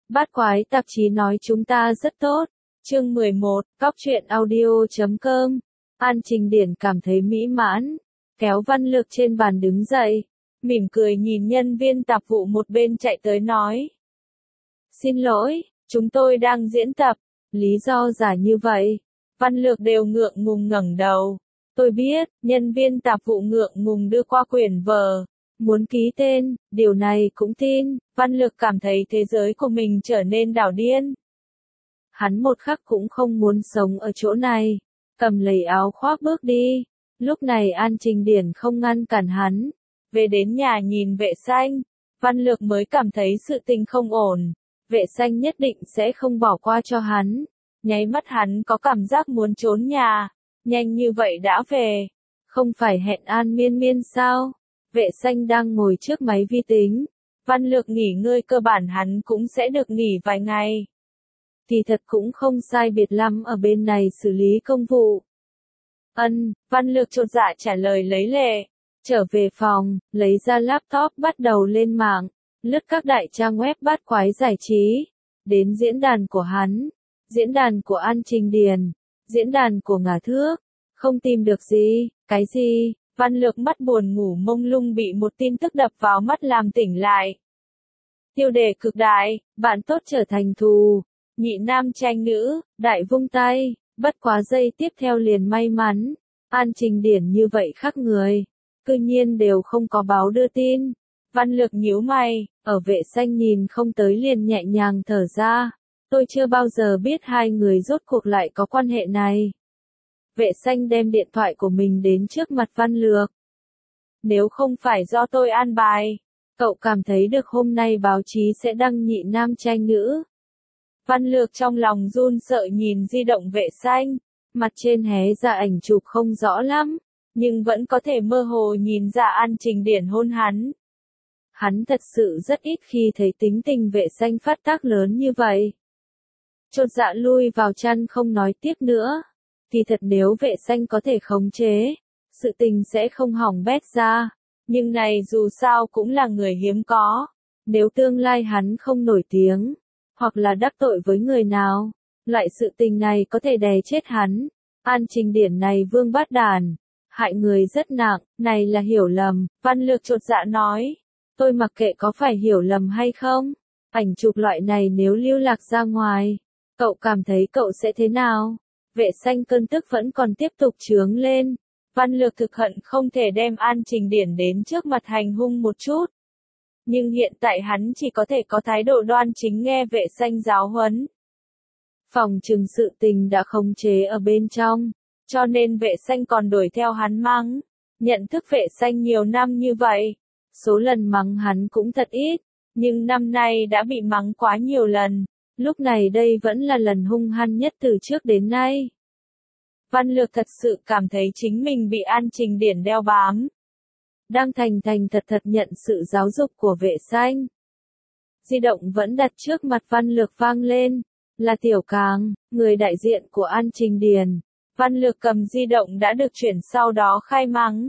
Bát Quái tạp chí nói chúng ta rất tốt. Chương 11, Cóc truyện audio.com. An Trình Điển cảm thấy mỹ mãn, kéo Văn Lược trên bàn đứng dậy, mỉm cười nhìn nhân viên tạp vụ một bên chạy tới nói. Xin lỗi, chúng tôi đang diễn tập. Lý do giả như vậy, Văn Lược đều ngượng ngùng ngẩng đầu. Tôi biết, nhân viên tạp vụ ngượng ngùng đưa qua quyển vở, muốn ký tên, điều này cũng tin. Văn Lược cảm thấy thế giới của mình trở nên đảo điên. Hắn một khắc cũng không muốn sống ở chỗ này, cầm lấy áo khoác bước đi. Lúc này An Trình Điển không ngăn cản hắn, về đến nhà nhìn Vệ Xanh, Văn Lược mới cảm thấy sự tình không ổn. Vệ Xanh nhất định sẽ không bỏ qua cho hắn. Nháy mắt hắn có cảm giác muốn trốn nhà, nhanh như vậy đã về, không phải hẹn An Miên Miên sao? Vệ Xanh đang ngồi trước máy vi tính, Văn Lược nghỉ ngơi cơ bản hắn cũng sẽ được nghỉ vài ngày. Thì thật cũng không sai biệt lắm ở bên này xử lý công vụ. Văn Lược chột dạ trả lời lấy lệ, trở về phòng, lấy ra laptop bắt đầu lên mạng, lướt các đại trang web bát quái giải trí, đến diễn đàn của hắn, diễn đàn của An Trình Điển, diễn đàn của Ngả Thước, không tìm được gì, cái gì? Văn Lược mắt buồn ngủ mông lung bị một tin tức đập vào mắt làm tỉnh lại. Tiêu đề cực đại, bạn tốt trở thành thù, nhị nam tranh nữ, đại vung tay, bất quá giây tiếp theo liền may mắn. An Trình Điển như vậy khác người, cư nhiên đều không có báo đưa tin. Văn Lược nhíu mày, ở Vệ Xanh nhìn không tới liền nhẹ nhàng thở ra. Tôi chưa bao giờ biết hai người rốt cuộc lại có quan hệ này. Vệ Xanh đem điện thoại của mình đến trước mặt Văn Lược. Nếu không phải do tôi an bài, cậu cảm thấy được hôm nay báo chí sẽ đăng nhị nam tranh nữ. Văn Lược trong lòng run sợ nhìn di động Vệ Xanh, mặt trên hé ra ảnh chụp không rõ lắm, nhưng vẫn có thể mơ hồ nhìn ra An Trình Điển hôn hắn. Hắn thật sự rất ít khi thấy tính tình Vệ Xanh phát tác lớn như vậy. Chột dạ lui vào chăn không nói tiếp nữa. Thì thật nếu Vệ Xanh có thể khống chế, sự tình sẽ không hỏng bét ra. Nhưng này dù sao cũng là người hiếm có. Nếu tương lai hắn không nổi tiếng, hoặc là đắc tội với người nào, loại sự tình này có thể đè chết hắn. An Trình Điển này vương bát đàn, hại người rất nặng, này là hiểu lầm. Văn Lược chột dạ nói, tôi mặc kệ có phải hiểu lầm hay không. Ảnh chụp loại này nếu lưu lạc ra ngoài, cậu cảm thấy cậu sẽ thế nào? Vệ Xanh cơn tức vẫn còn tiếp tục chướng lên. Văn Lược thực hận không thể đem An Trình Điển đến trước mặt hành hung một chút. Nhưng hiện tại hắn chỉ có thể có thái độ đoan chính nghe Vệ Xanh giáo huấn. Phòng trừng sự tình đã khống chế ở bên trong, cho nên Vệ Xanh còn đuổi theo hắn mắng. Nhận thức Vệ Xanh nhiều năm như vậy, số lần mắng hắn cũng thật ít, nhưng năm nay đã bị mắng quá nhiều lần. Lúc này đây vẫn là lần hung hăng nhất từ trước đến nay. Văn Lược thật sự cảm thấy chính mình bị An Trình Điển đeo bám. Đang thành thật nhận sự giáo dục của Vệ Xanh. Di động vẫn đặt trước mặt Văn Lược vang lên. Là Tiểu Càng, người đại diện của An Trình Điển. Văn Lược cầm di động đã được chuyển sau đó khai mắng.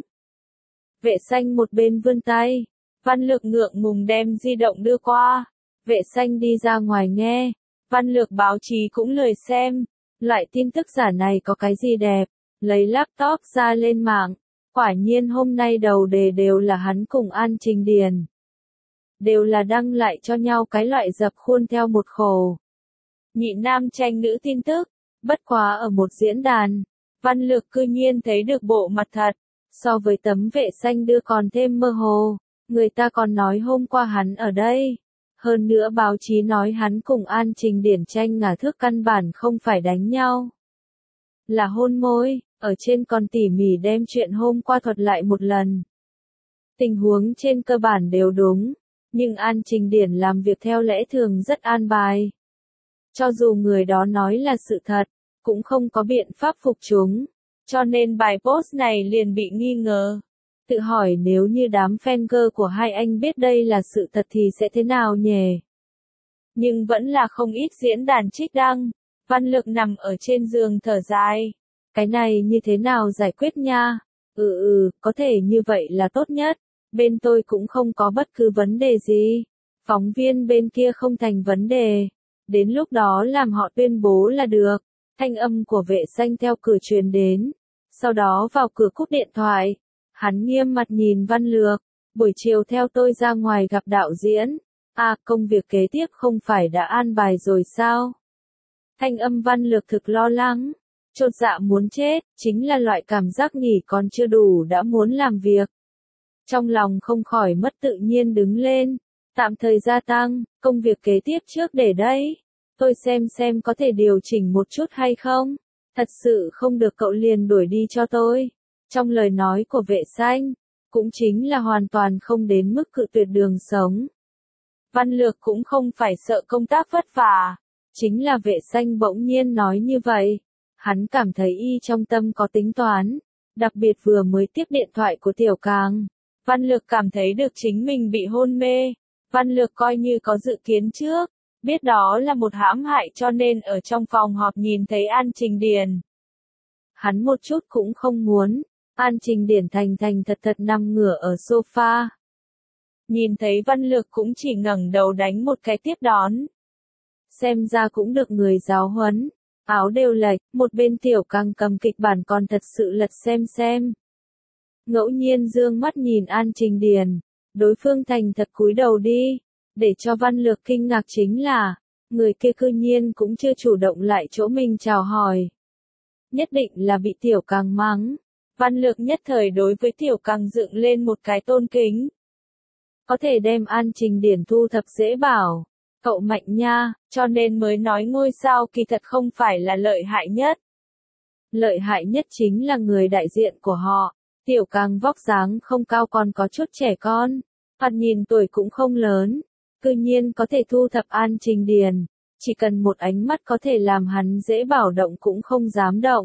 Vệ Xanh một bên vươn tay. Văn Lược ngượng ngùng đem di động đưa qua. Vệ Xanh đi ra ngoài nghe. Văn Lược báo chí cũng lười xem. Loại tin tức giả này có cái gì đẹp. Lấy laptop ra lên mạng. Quả nhiên hôm nay đầu đề đều là hắn cùng An Trình Điển. Đều là đăng lại cho nhau cái loại dập khuôn theo một khổ. Nhị nam tranh nữ tin tức. Bất quá ở một diễn đàn, Văn Lược cư nhiên thấy được bộ mặt thật. So với tấm Vệ Xanh đưa còn thêm mơ hồ. Người ta còn nói hôm qua hắn ở đây. Hơn nữa báo chí nói hắn cùng An Trình Điển tranh Ngả Thước căn bản không phải đánh nhau. Là hôn môi, ở trên còn tỉ mỉ đem chuyện hôm qua thuật lại một lần. Tình huống trên cơ bản đều đúng, nhưng An Trình Điển làm việc theo lẽ thường rất an bài. Cho dù người đó nói là sự thật, cũng không có biện pháp phục chúng, cho nên bài post này liền bị nghi ngờ. Tự hỏi nếu như đám fan girl của hai anh biết đây là sự thật thì sẽ thế nào nhỉ? Nhưng vẫn là không ít diễn đàn trích đăng. Văn Lược nằm ở trên giường thở dài. Cái này như thế nào giải quyết nha? Có thể như vậy là tốt nhất. Bên tôi cũng không có bất cứ vấn đề gì. Phóng viên bên kia không thành vấn đề. Đến lúc đó làm họ tuyên bố là được. Thanh âm của vệ xanh theo cửa truyền đến. Sau đó vào cửa cúp điện thoại. Hắn nghiêm mặt nhìn Văn Lược. Buổi chiều theo tôi ra ngoài gặp đạo diễn. À, công việc kế tiếp không phải đã an bài rồi sao? Thanh âm Văn Lược thực lo lắng. Chột dạ muốn chết, chính là loại cảm giác nghỉ còn chưa đủ đã muốn làm việc. Trong lòng không khỏi mất tự nhiên đứng lên. Tạm thời gia tăng, công việc kế tiếp trước để đấy. Tôi xem có thể điều chỉnh một chút hay không. Thật sự không được cậu liền đuổi đi cho tôi. Trong lời nói của vệ xanh, cũng chính là hoàn toàn không đến mức cự tuyệt đường sống. Văn Lược cũng không phải sợ công tác vất vả. Chính là vệ xanh bỗng nhiên nói như vậy. Hắn cảm thấy y trong tâm có tính toán. Đặc biệt vừa mới tiếp điện thoại của Tiểu Càng. Văn Lược cảm thấy được chính mình bị hôn mê. Văn Lược coi như có dự kiến trước. Biết đó là một hãm hại cho nên ở trong phòng họp nhìn thấy An Trình Điền. Hắn một chút cũng không muốn. An Trình Điền thành thật nằm ngửa ở sofa. Nhìn thấy Văn Lược cũng chỉ ngẩng đầu đánh một cái tiếp đón. Xem ra cũng được người giáo huấn. Áo đều lệch, một bên Tiểu Càng cầm kịch bản còn thật sự lật xem. Ngẫu nhiên dương mắt nhìn An Trình Điền. Đối phương thành thật cúi đầu đi. Để cho Văn Lược kinh ngạc chính là, người kia cư nhiên cũng chưa chủ động lại chỗ mình chào hỏi. Nhất định là bị Tiểu Càng mắng. Văn Lược nhất thời đối với Tiểu Càng dựng lên một cái tôn kính. Có thể đem An Trình Điền thu thập dễ bảo. Cậu mạnh nha, cho nên mới nói ngôi sao kỳ thật không phải là lợi hại nhất. Lợi hại nhất chính là người đại diện của họ. Tiểu Càng vóc dáng không cao còn có chút trẻ con. Thoạt nhìn tuổi cũng không lớn. Cư nhiên có thể thu thập An Trình Điền. Chỉ cần một ánh mắt có thể làm hắn dễ bảo động cũng không dám động.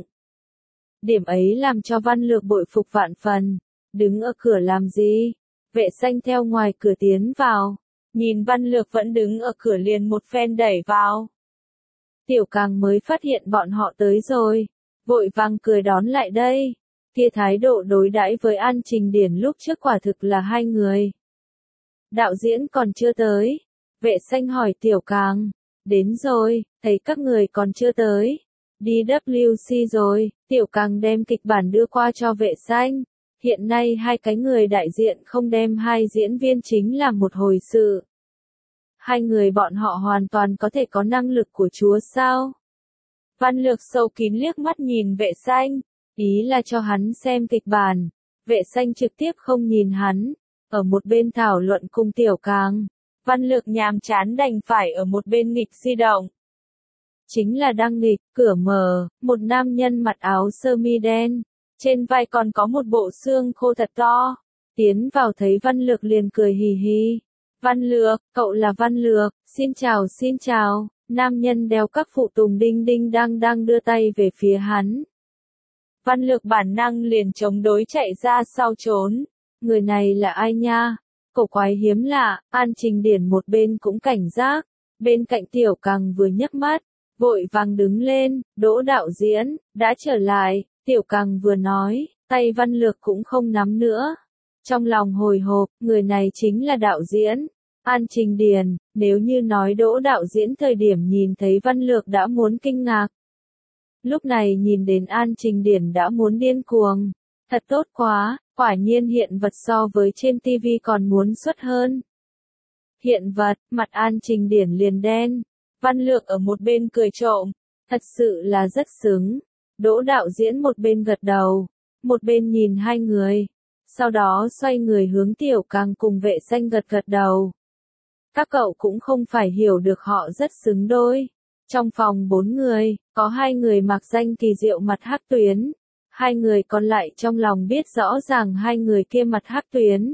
Điểm ấy làm cho Văn Lược bội phục vạn phần. Đứng ở cửa làm gì? Vệ xanh theo ngoài cửa tiến vào. Nhìn Văn Lược vẫn đứng ở cửa liền một phen đẩy vào. Tiểu Càng mới phát hiện bọn họ tới rồi. Vội vàng cười đón lại đây. Kia thái độ đối đãi với An Trình Điền lúc trước quả thực là hai người. Đạo diễn còn chưa tới. Vệ xanh hỏi Tiểu Càng. Đến rồi, thấy các người còn chưa tới. Đi WC rồi. Tiểu Càng đem kịch bản đưa qua cho vệ xanh. Hiện nay hai cái người đại diện không đem hai diễn viên chính là một hồi sự. Hai người bọn họ hoàn toàn có thể có năng lực của Chúa sao? Văn Lược sâu kín liếc mắt nhìn vệ xanh. Ý là cho hắn xem kịch bản. Vệ xanh trực tiếp không nhìn hắn. Ở một bên thảo luận cùng Tiểu Càng. Văn Lược nhàm chán đành phải ở một bên nghịch di động. Chính là đang nghịch, cửa mở, một nam nhân mặc áo sơ mi đen. Trên vai còn có một bộ xương khô thật to. Tiến vào thấy Văn Lược liền cười hì hì. Văn Lược, cậu là Văn Lược, xin chào. Nam nhân đeo các phụ tùng đinh đinh đang đưa tay về phía hắn. Văn Lược bản năng liền chống đối chạy ra sau trốn. Người này là ai nha? Cổ quái hiếm lạ. An Trình Điền một bên cũng cảnh giác. Bên cạnh Tiểu Càng vừa nhấc mắt. Vội vàng đứng lên. Đỗ đạo diễn, đã trở lại. Tiểu Càng vừa nói. Tay Văn Lược cũng không nắm nữa. Trong lòng hồi hộp. Người này chính là đạo diễn. An Trình Điền. Nếu như nói Đỗ đạo diễn thời điểm nhìn thấy Văn Lược đã muốn kinh ngạc. Lúc này nhìn đến An Trình Điền đã muốn điên cuồng. Thật tốt quá, quả nhiên hiện vật so với trên TV còn muốn xuất hơn. Hiện vật, mặt An Trình Điền liền đen. Văn Lược ở một bên cười trộm. Thật sự là rất xứng. Đỗ đạo diễn một bên gật đầu. Một bên nhìn hai người. Sau đó xoay người hướng Tiểu Càng cùng vệ xanh gật đầu. Các cậu cũng không phải hiểu được họ rất xứng đôi. Trong phòng 4 người, có 2 người mặc danh kỳ diệu mặt hắc tuyến. 2 người còn lại trong lòng biết rõ ràng 2 người kia mặt hắc tuyến.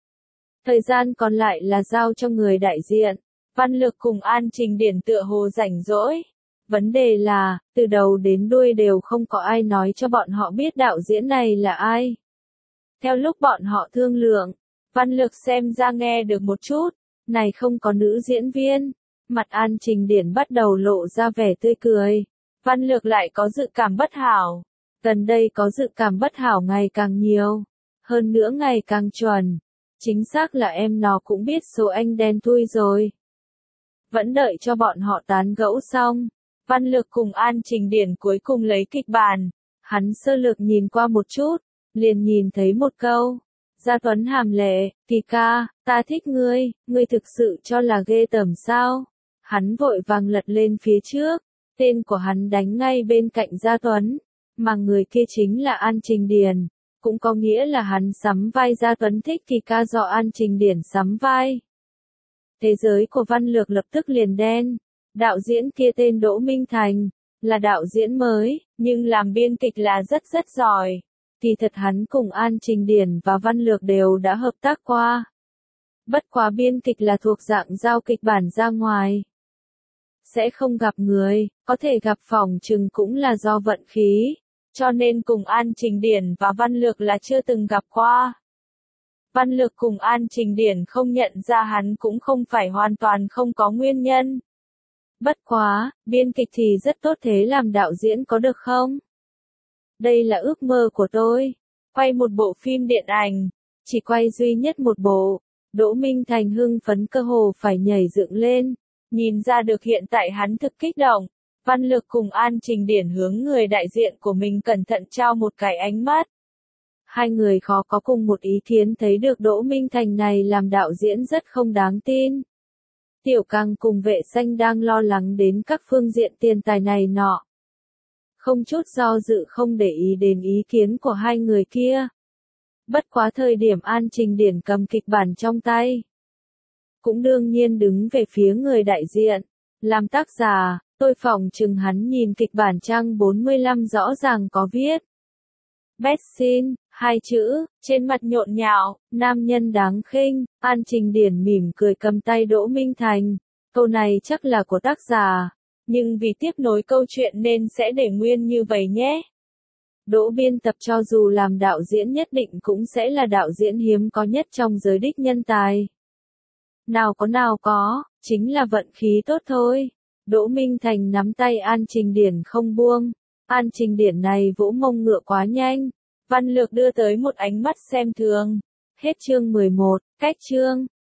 Thời gian còn lại là giao cho người đại diện. Văn Lược cùng An Trình Điền tựa hồ rảnh rỗi. Vấn đề là, từ đầu đến đuôi đều không có ai nói cho bọn họ biết đạo diễn này là ai. Theo lúc bọn họ thương lượng, Văn Lược xem ra nghe được một chút. Này không có nữ diễn viên. Mặt An Trình Điền bắt đầu lộ ra vẻ tươi cười. Văn Lược lại có dự cảm bất hảo. Gần đây có dự cảm bất hảo ngày càng nhiều. Hơn nữa ngày càng chuẩn. Chính xác là em nó cũng biết số anh đen thui rồi. Vẫn đợi cho bọn họ tán gẫu xong. Văn Lược cùng An Trình Điển cuối cùng lấy kịch bản. Hắn sơ lược nhìn qua một chút, liền nhìn thấy một câu. Gia Tuấn hàm lệ, Kỳ ca, ta thích ngươi thực sự cho là ghê tởm sao? Hắn vội vàng lật lên phía trước, tên của hắn đánh ngay bên cạnh Gia Tuấn, mà người kia chính là An Trình Điển, cũng có nghĩa là hắn sắm vai Gia Tuấn thích Kỳ ca do An Trình Điển sắm vai. Thế giới của Văn Lược lập tức liền đen, đạo diễn kia tên Đỗ Minh Thành, là đạo diễn mới, nhưng làm biên kịch là rất giỏi. Kỳ thật hắn cùng An Trình Điển và Văn Lược đều đã hợp tác qua. Bất quá biên kịch là thuộc dạng giao kịch bản ra ngoài. Sẽ không gặp người, có thể gặp phỏng chừng cũng là do vận khí, cho nên cùng An Trình Điển và Văn Lược là chưa từng gặp qua. Văn Lược cùng An Trình Điển không nhận ra hắn cũng không phải hoàn toàn không có nguyên nhân. Bất quá, biên kịch thì rất tốt, thế làm đạo diễn có được không? Đây là ước mơ của tôi. Quay một bộ phim điện ảnh, chỉ quay duy nhất một bộ. Đỗ Minh Thành hưng phấn cơ hồ phải nhảy dựng lên. Nhìn ra được hiện tại hắn thực kích động. Văn Lược cùng An Trình Điển hướng người đại diện của mình cẩn thận trao một cái ánh mắt. Hai người khó có cùng một ý kiến, thấy được Đỗ Minh Thành này làm đạo diễn rất không đáng tin. Tiểu Cang cùng Vệ Xanh đang lo lắng đến các phương diện tiền tài này nọ. Không chút do dự không để ý đến ý kiến của hai người kia. Bất quá thời điểm An Trình Điển cầm kịch bản trong tay, cũng đương nhiên đứng về phía người đại diện. Làm tác giả, tôi phỏng chừng hắn nhìn kịch bản trang 45 rõ ràng có viết best scene, hai chữ, trên mặt nhộn nhạo, nam nhân đáng khinh. An Trình Điển mỉm cười cầm tay Đỗ Minh Thành. Câu này chắc là của tác giả, nhưng vì tiếp nối câu chuyện nên sẽ để nguyên như vậy nhé. Đỗ biên tập cho dù làm đạo diễn nhất định cũng sẽ là đạo diễn hiếm có nhất trong giới đích nhân tài. Nào có, chính là vận khí tốt thôi. Đỗ Minh Thành nắm tay An Trình Điển không buông. An Trình Điển này vỗ mông ngựa quá nhanh. Văn Lược đưa tới một ánh mắt xem thường. Hết chương 11, cách chương.